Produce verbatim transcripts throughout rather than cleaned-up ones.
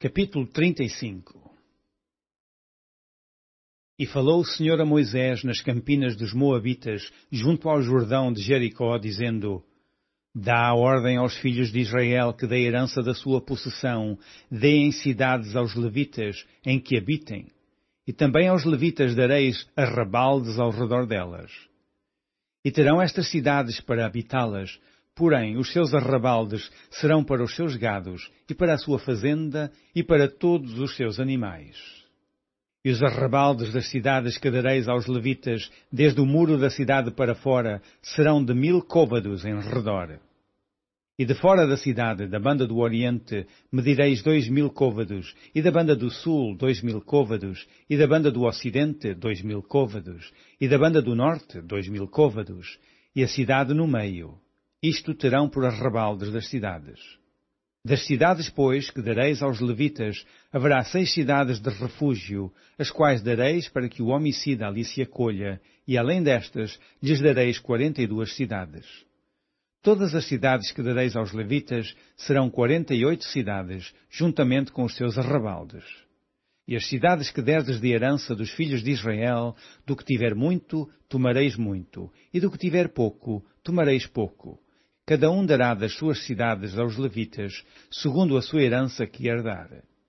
Capítulo trinta e cinco. E falou o Senhor a Moisés nas campinas dos Moabitas, junto ao Jordão de Jericó, dizendo: Dá a ordem aos filhos de Israel que da herança da sua possessão deem cidades aos levitas em que habitem, e também aos levitas dareis arrabaldes ao redor delas. E terão estas cidades para habitá-las, porém os seus arrabaldes serão para os seus gados, e para a sua fazenda, e para todos os seus animais. E os arrabaldes das cidades que dareis aos levitas, desde o muro da cidade para fora, serão de mil côvados em redor. E de fora da cidade, da banda do oriente, medireis dois mil côvados, e da banda do sul, dois mil côvados, e da banda do ocidente, dois mil côvados, e da banda do norte, dois mil côvados, e a cidade no meio. Isto terão por arrabaldes das cidades. Das cidades, pois, que dareis aos levitas, haverá seis cidades de refúgio, as quais dareis para que o homicida ali se acolha, e além destas, lhes dareis quarenta e duas cidades. Todas as cidades que dareis aos levitas serão quarenta e oito cidades, juntamente com os seus arrabaldes. E as cidades que derdes de herança dos filhos de Israel, do que tiver muito, tomareis muito, e do que tiver pouco, tomareis pouco. Cada um dará das suas cidades aos levitas, segundo a sua herança que herdar.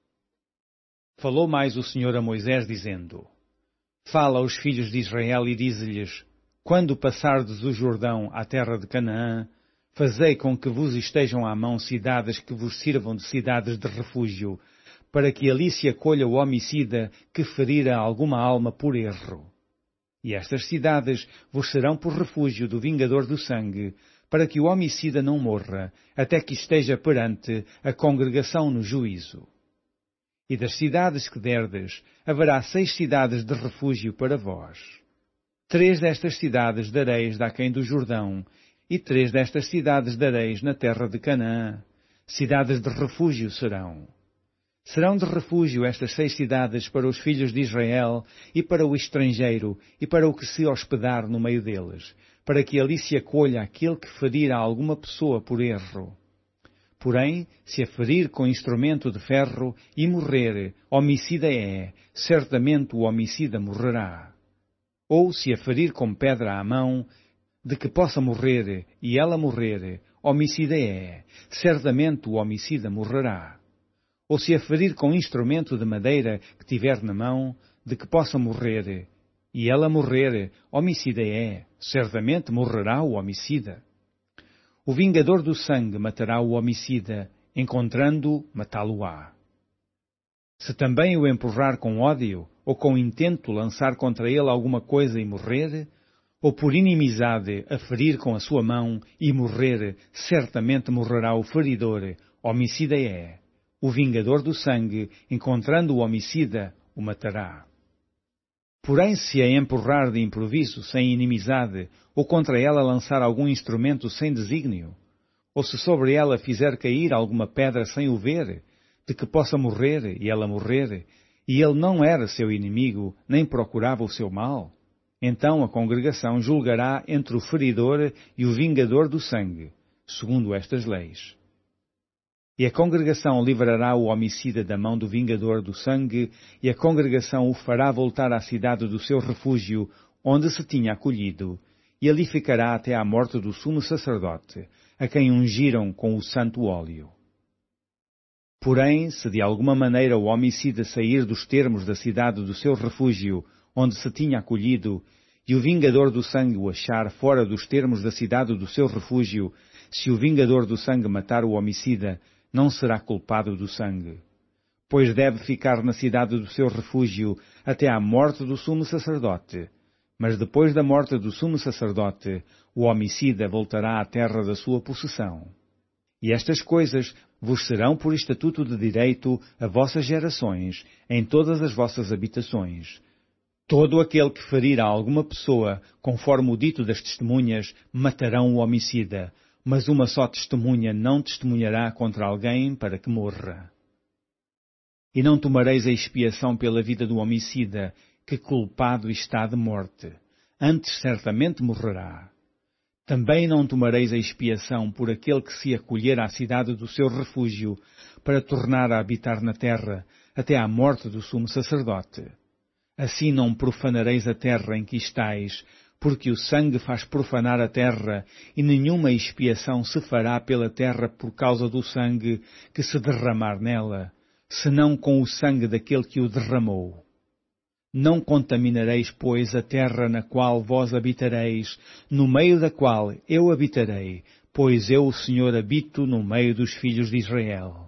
Falou mais o Senhor a Moisés, dizendo: Fala aos filhos de Israel e dize-lhes: Quando passardes o Jordão à terra de Canaã, fazei com que vos estejam à mão cidades que vos sirvam de cidades de refúgio, para que ali se acolha o homicida que ferira alguma alma por erro. E estas cidades vos serão por refúgio do vingador do sangue, para que o homicida não morra, até que esteja perante a congregação no juízo. E das cidades que derdes, haverá seis cidades de refúgio para vós. Três destas cidades dareis daquém do Jordão, e três destas cidades dareis na terra de Canaã. Cidades de refúgio serão. Serão de refúgio estas seis cidades para os filhos de Israel, e para o estrangeiro, e para o que se hospedar no meio deles, para que ali se acolha aquele que ferir a alguma pessoa por erro. Porém, se a ferir com instrumento de ferro e morrer, homicida é, certamente o homicida morrerá. Ou se a ferir com pedra à mão, de que possa morrer, e ela morrer, homicida é, certamente o homicida morrerá. Ou se a ferir com instrumento de madeira que tiver na mão, de que possa morrer, e ela morrer, homicida é, certamente morrerá o homicida. O vingador do sangue matará o homicida, encontrando-o, matá-lo-á. Se também o empurrar com ódio, ou com intento lançar contra ele alguma coisa e morrer, ou por inimizade a ferir com a sua mão e morrer, certamente morrerá o feridor, homicida é. O vingador do sangue, encontrando o homicida, o matará. Porém, se a empurrar de improviso, sem inimizade, ou contra ela lançar algum instrumento sem desígnio, ou se sobre ela fizer cair alguma pedra sem o ver, de que possa morrer e ela morrer, e ele não era seu inimigo, nem procurava o seu mal, então a congregação julgará entre o feridor e o vingador do sangue, segundo estas leis. E a congregação livrará o homicida da mão do vingador do sangue, e a congregação o fará voltar à cidade do seu refúgio, onde se tinha acolhido, e ali ficará até à morte do sumo sacerdote, a quem ungiram com o santo óleo. Porém, se de alguma maneira o homicida sair dos termos da cidade do seu refúgio, onde se tinha acolhido, e o vingador do sangue o achar fora dos termos da cidade do seu refúgio, se o vingador do sangue matar o homicida, não será culpado do sangue, pois deve ficar na cidade do seu refúgio até à morte do sumo sacerdote. Mas depois da morte do sumo sacerdote, o homicida voltará à terra da sua possessão. E estas coisas vos serão por estatuto de direito a vossas gerações, em todas as vossas habitações. Todo aquele que ferir a alguma pessoa, conforme o dito das testemunhas, matarão o homicida, mas uma só testemunha não testemunhará contra alguém para que morra. E não tomareis a expiação pela vida do homicida, que culpado está de morte, antes certamente morrerá. Também não tomareis a expiação por aquele que se acolher à cidade do seu refúgio, para tornar a habitar na terra, até à morte do sumo sacerdote. Assim não profanareis a terra em que estáis, porque o sangue faz profanar a terra, e nenhuma expiação se fará pela terra por causa do sangue que se derramar nela, senão com o sangue daquele que o derramou. Não contaminareis, pois, a terra na qual vós habitareis, no meio da qual eu habitarei, pois eu, o Senhor, habito no meio dos filhos de Israel.